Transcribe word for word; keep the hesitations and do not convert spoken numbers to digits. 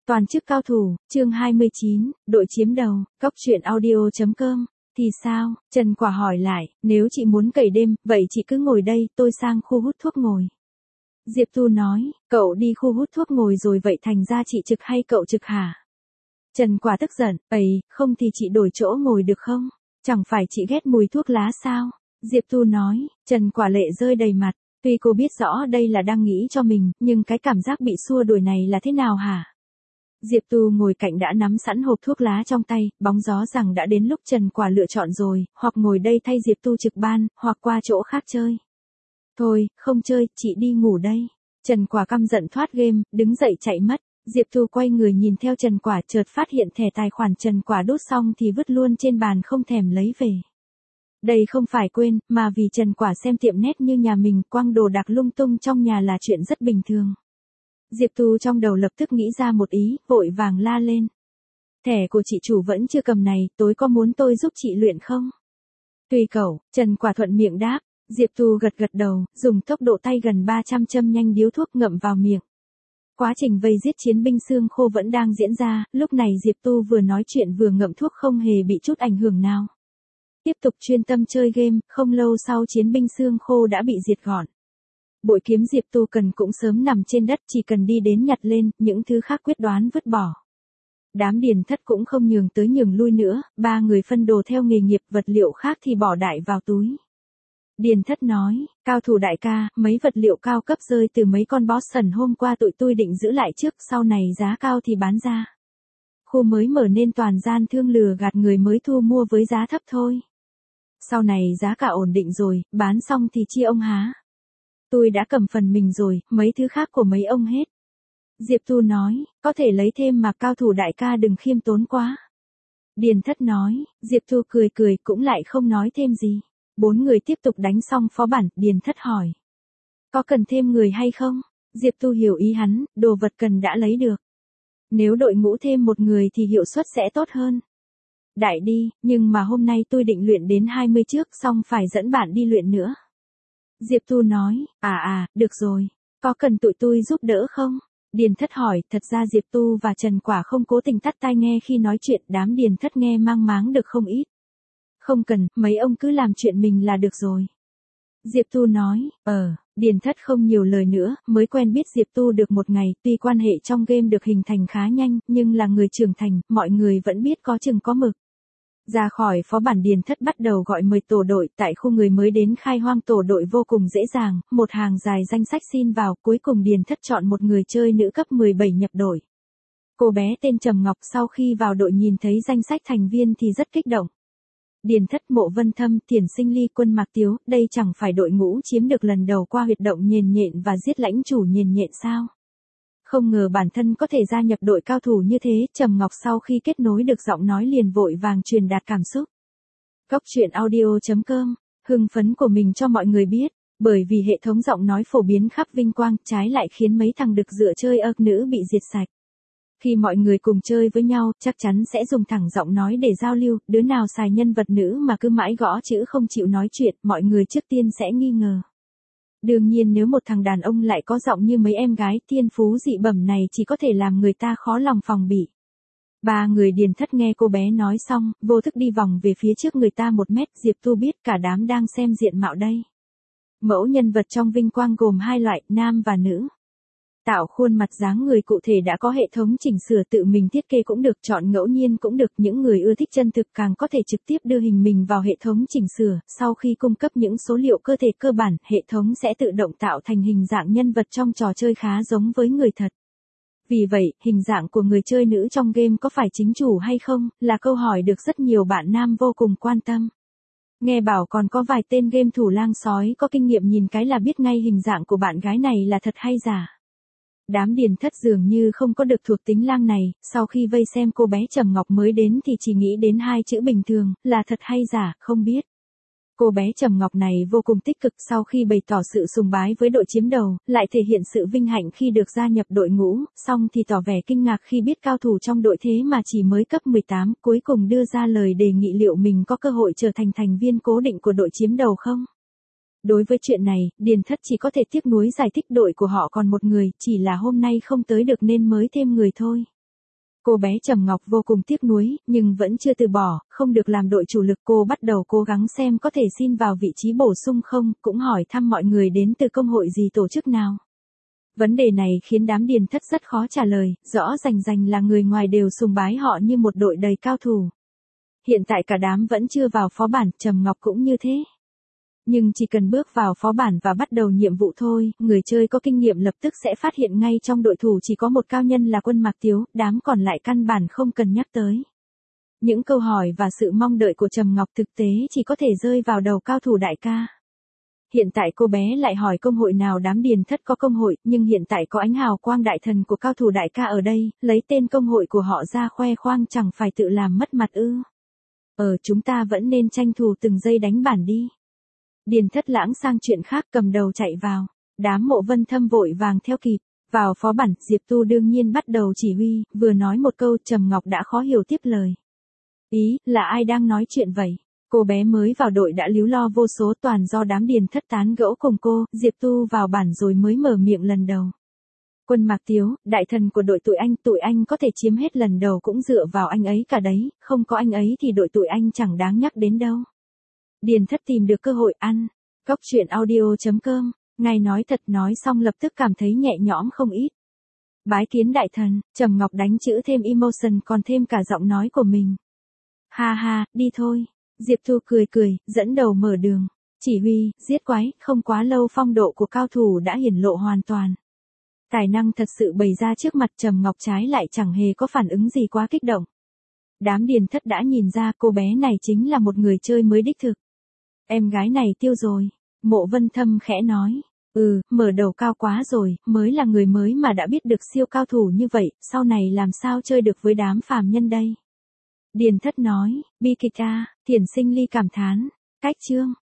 Toàn chức cao thủ, chương hai mươi chín, đội chiếm đầu, cốc truyện audio chấm com. Thì sao? Trần Quả hỏi lại, nếu chị muốn cày đêm, vậy chị cứ ngồi đây, tôi sang khu hút thuốc ngồi. Diệp Tu nói, cậu đi khu hút thuốc ngồi rồi vậy thành ra chị trực hay cậu trực hả? Trần Quả tức giận, ấy, không thì chị đổi chỗ ngồi được không? Chẳng phải chị ghét mùi thuốc lá sao? Diệp Tu nói, Trần Quả lệ rơi đầy mặt. Tuy cô biết rõ đây là đang nghĩ cho mình, nhưng cái cảm giác bị xua đuổi này là thế nào hả? Diệp Tu ngồi cạnh đã nắm sẵn hộp thuốc lá trong tay, bóng gió rằng đã đến lúc Trần Quả lựa chọn rồi, hoặc ngồi đây thay Diệp Tu trực ban, hoặc qua chỗ khác chơi. Thôi, không chơi, chị đi ngủ đây. Trần Quả căm giận thoát game, đứng dậy chạy mất. Diệp Tu quay người nhìn theo Trần Quả, chợt phát hiện thẻ tài khoản Trần Quả đốt xong thì vứt luôn trên bàn không thèm lấy về. Đây không phải quên, mà vì Trần Quả xem tiệm nét như nhà mình, quăng đồ đạc lung tung trong nhà là chuyện rất bình thường. Diệp Tu trong đầu lập tức nghĩ ra một ý, vội vàng la lên. Thẻ của chị chủ vẫn chưa cầm này, tối có muốn tôi giúp chị luyện không? Tùy cậu, Trần Quả thuận miệng đáp. Diệp Tu gật gật đầu, dùng tốc độ tay gần ba trăm châm nhanh điếu thuốc ngậm vào miệng. Quá trình vây giết chiến binh xương khô vẫn đang diễn ra, lúc này Diệp Tu vừa nói chuyện vừa ngậm thuốc không hề bị chút ảnh hưởng nào. Tiếp tục chuyên tâm chơi game, không lâu sau chiến binh xương khô đã bị diệt gọn. Bội kiếm Diệp Tu cần cũng sớm nằm trên đất, chỉ cần đi đến nhặt lên, những thứ khác quyết đoán vứt bỏ. Đám Điền Thất cũng không nhường tới nhường lui nữa, ba người phân đồ theo nghề nghiệp, vật liệu khác thì bỏ đại vào túi. Điền Thất nói, cao thủ đại ca, mấy vật liệu cao cấp rơi từ mấy con boss sần hôm qua tụi tôi định giữ lại trước, sau này giá cao thì bán ra. Khu mới mở nên toàn gian thương lừa gạt người mới thu mua với giá thấp thôi. Sau này giá cả ổn định rồi, bán xong thì chia ông há. Tôi đã cầm phần mình rồi, mấy thứ khác của mấy ông hết. Diệp Tu nói, có thể lấy thêm mà cao thủ đại ca đừng khiêm tốn quá. Điền Thất nói, Diệp Tu cười cười cũng lại không nói thêm gì. Bốn người tiếp tục đánh xong phó bản, Điền Thất hỏi. Có cần thêm người hay không? Diệp Tu hiểu ý hắn, đồ vật cần đã lấy được. Nếu đội ngũ thêm một người thì hiệu suất sẽ tốt hơn. Đại đi, nhưng mà hôm nay tôi định luyện đến hai mươi trước xong phải dẫn bạn đi luyện nữa. Diệp Tu nói, à à, được rồi. Có cần tụi tôi giúp đỡ không? Điền Thất hỏi, thật ra Diệp Tu và Trần Quả không cố tình tắt tai nghe khi nói chuyện, đám Điền Thất nghe mang máng được không ít. Không cần, mấy ông cứ làm chuyện mình là được rồi. Diệp Tu nói, ờ, Điền Thất không nhiều lời nữa, mới quen biết Diệp Tu được một ngày, tuy quan hệ trong game được hình thành khá nhanh, nhưng là người trưởng thành, mọi người vẫn biết có chừng có mực. Ra khỏi phó bản Điền Thất bắt đầu gọi mời tổ đội, tại khu người mới đến khai hoang tổ đội vô cùng dễ dàng, một hàng dài danh sách xin vào, cuối cùng Điền Thất chọn một người chơi nữ cấp mười bảy nhập đội. Cô bé tên Trầm Ngọc sau khi vào đội nhìn thấy danh sách thành viên thì rất kích động. Điền Thất, Mộ Vân Thâm, Thiển Sinh Ly, Quân Mạc Tiếu, đây chẳng phải đội ngũ chiếm được lần đầu qua huyệt động nhền nhện và giết lãnh chủ nhền nhện sao? Không ngờ bản thân có thể gia nhập đội cao thủ như thế, Trầm Ngọc sau khi kết nối được giọng nói liền vội vàng truyền đạt cảm xúc. Cốc truyện audio chấm com, hưng phấn của mình cho mọi người biết, bởi vì hệ thống giọng nói phổ biến khắp Vinh Quang, trái lại khiến mấy thằng đực dựa chơi ớt nữ bị diệt sạch. Khi mọi người cùng chơi với nhau, chắc chắn sẽ dùng thẳng giọng nói để giao lưu, đứa nào xài nhân vật nữ mà cứ mãi gõ chữ không chịu nói chuyện, mọi người trước tiên sẽ nghi ngờ. Đương nhiên nếu một thằng đàn ông lại có giọng như mấy em gái, thiên phú dị bẩm này chỉ có thể làm người ta khó lòng phòng bị. Ba người Điền Thất nghe cô bé nói xong, vô thức đi vòng về phía trước người ta một mét, Diệp Tu biết cả đám đang xem diện mạo đây. Mẫu nhân vật trong Vinh Quang gồm hai loại, nam và nữ. Tạo khuôn mặt dáng người cụ thể đã có hệ thống chỉnh sửa tự mình thiết kế cũng được, chọn ngẫu nhiên cũng được, những người ưa thích chân thực càng có thể trực tiếp đưa hình mình vào hệ thống chỉnh sửa, sau khi cung cấp những số liệu cơ thể cơ bản, hệ thống sẽ tự động tạo thành hình dạng nhân vật trong trò chơi khá giống với người thật. Vì vậy, hình dạng của người chơi nữ trong game có phải chính chủ hay không, là câu hỏi được rất nhiều bạn nam vô cùng quan tâm. Nghe bảo còn có vài tên game thủ lang sói có kinh nghiệm nhìn cái là biết ngay hình dạng của bạn gái này là thật hay giả. Đám Điền Thất dường như không có được thuộc tính lang này, sau khi vây xem cô bé Trầm Ngọc mới đến thì chỉ nghĩ đến hai chữ bình thường, là thật hay giả, không biết. Cô bé Trầm Ngọc này vô cùng tích cực, sau khi bày tỏ sự sùng bái với đội chiếm đầu, lại thể hiện sự vinh hạnh khi được gia nhập đội ngũ, xong thì tỏ vẻ kinh ngạc khi biết cao thủ trong đội thế mà chỉ mới cấp mười tám, cuối cùng đưa ra lời đề nghị liệu mình có cơ hội trở thành thành viên cố định của đội chiếm đầu không. Đối với chuyện này, Điền Thất chỉ có thể tiếc nuối giải thích đội của họ còn một người, chỉ là hôm nay không tới được nên mới thêm người thôi. Cô bé Trầm Ngọc vô cùng tiếc nuối, nhưng vẫn chưa từ bỏ, không được làm đội chủ lực. Cô bắt đầu cố gắng xem có thể xin vào vị trí bổ sung không, cũng hỏi thăm mọi người đến từ công hội gì tổ chức nào. Vấn đề này khiến đám điền thất rất khó trả lời, rõ rành rành là người ngoài đều sùng bái họ như một đội đầy cao thủ. Hiện tại cả đám vẫn chưa vào phó bản, Trầm Ngọc cũng như thế. Nhưng chỉ cần bước vào phó bản và bắt đầu nhiệm vụ thôi, người chơi có kinh nghiệm lập tức sẽ phát hiện ngay trong đội thủ chỉ có một cao nhân là Quân Mạc Tiếu, đám còn lại căn bản không cần nhắc tới. Những câu hỏi và sự mong đợi của Trầm Ngọc thực tế chỉ có thể rơi vào đầu cao thủ đại ca. Hiện tại cô bé lại hỏi công hội nào, đám điền thất có công hội, nhưng hiện tại có ánh hào quang đại thần của cao thủ đại ca ở đây, lấy tên công hội của họ ra khoe khoang chẳng phải tự làm mất mặt ư. Ờ chúng ta vẫn nên tranh thủ từng giây đánh bản đi. Điền thất lãng sang chuyện khác, cầm đầu chạy vào. Đám Mộ Vân Thâm vội vàng theo kịp. Vào phó bản, Diệp Tu đương nhiên bắt đầu chỉ huy, vừa nói một câu Trầm Ngọc đã khó hiểu tiếp lời. Ý, là ai đang nói chuyện vậy? Cô bé mới vào đội đã líu lo vô số, toàn do đám điền thất tán gẫu cùng cô. Diệp Tu vào bản rồi mới mở miệng lần đầu. Quân Mạc Tiếu, đại thần của đội tụi anh, tụi anh có thể chiếm hết lần đầu cũng dựa vào anh ấy cả đấy, không có anh ấy thì đội tụi anh chẳng đáng nhắc đến đâu. Điền thất tìm được cơ hội ăn. Cóc truyện audio chấm com, ngài nói thật, nói xong lập tức cảm thấy nhẹ nhõm không ít. Bái kiến đại thần, Trầm Ngọc đánh chữ thêm emotion còn thêm cả giọng nói của mình. Ha ha, đi thôi. Diệp Thu cười cười, dẫn đầu mở đường. Chỉ huy, giết quái, không quá lâu phong độ của cao thủ đã hiển lộ hoàn toàn. Tài năng thật sự bày ra trước mặt, Trầm Ngọc trái lại chẳng hề có phản ứng gì quá kích động. Đám điền thất đã nhìn ra cô bé này chính là một người chơi mới đích thực. Em gái này tiêu rồi. Mộ Vân Thâm khẽ nói. Ừ, mở đầu cao quá rồi, mới là người mới mà đã biết được siêu cao thủ như vậy, sau này làm sao chơi được với đám phàm nhân đây. Điền thất nói, bi kịch a, Thiển Sinh Ly cảm thán. Cách chương.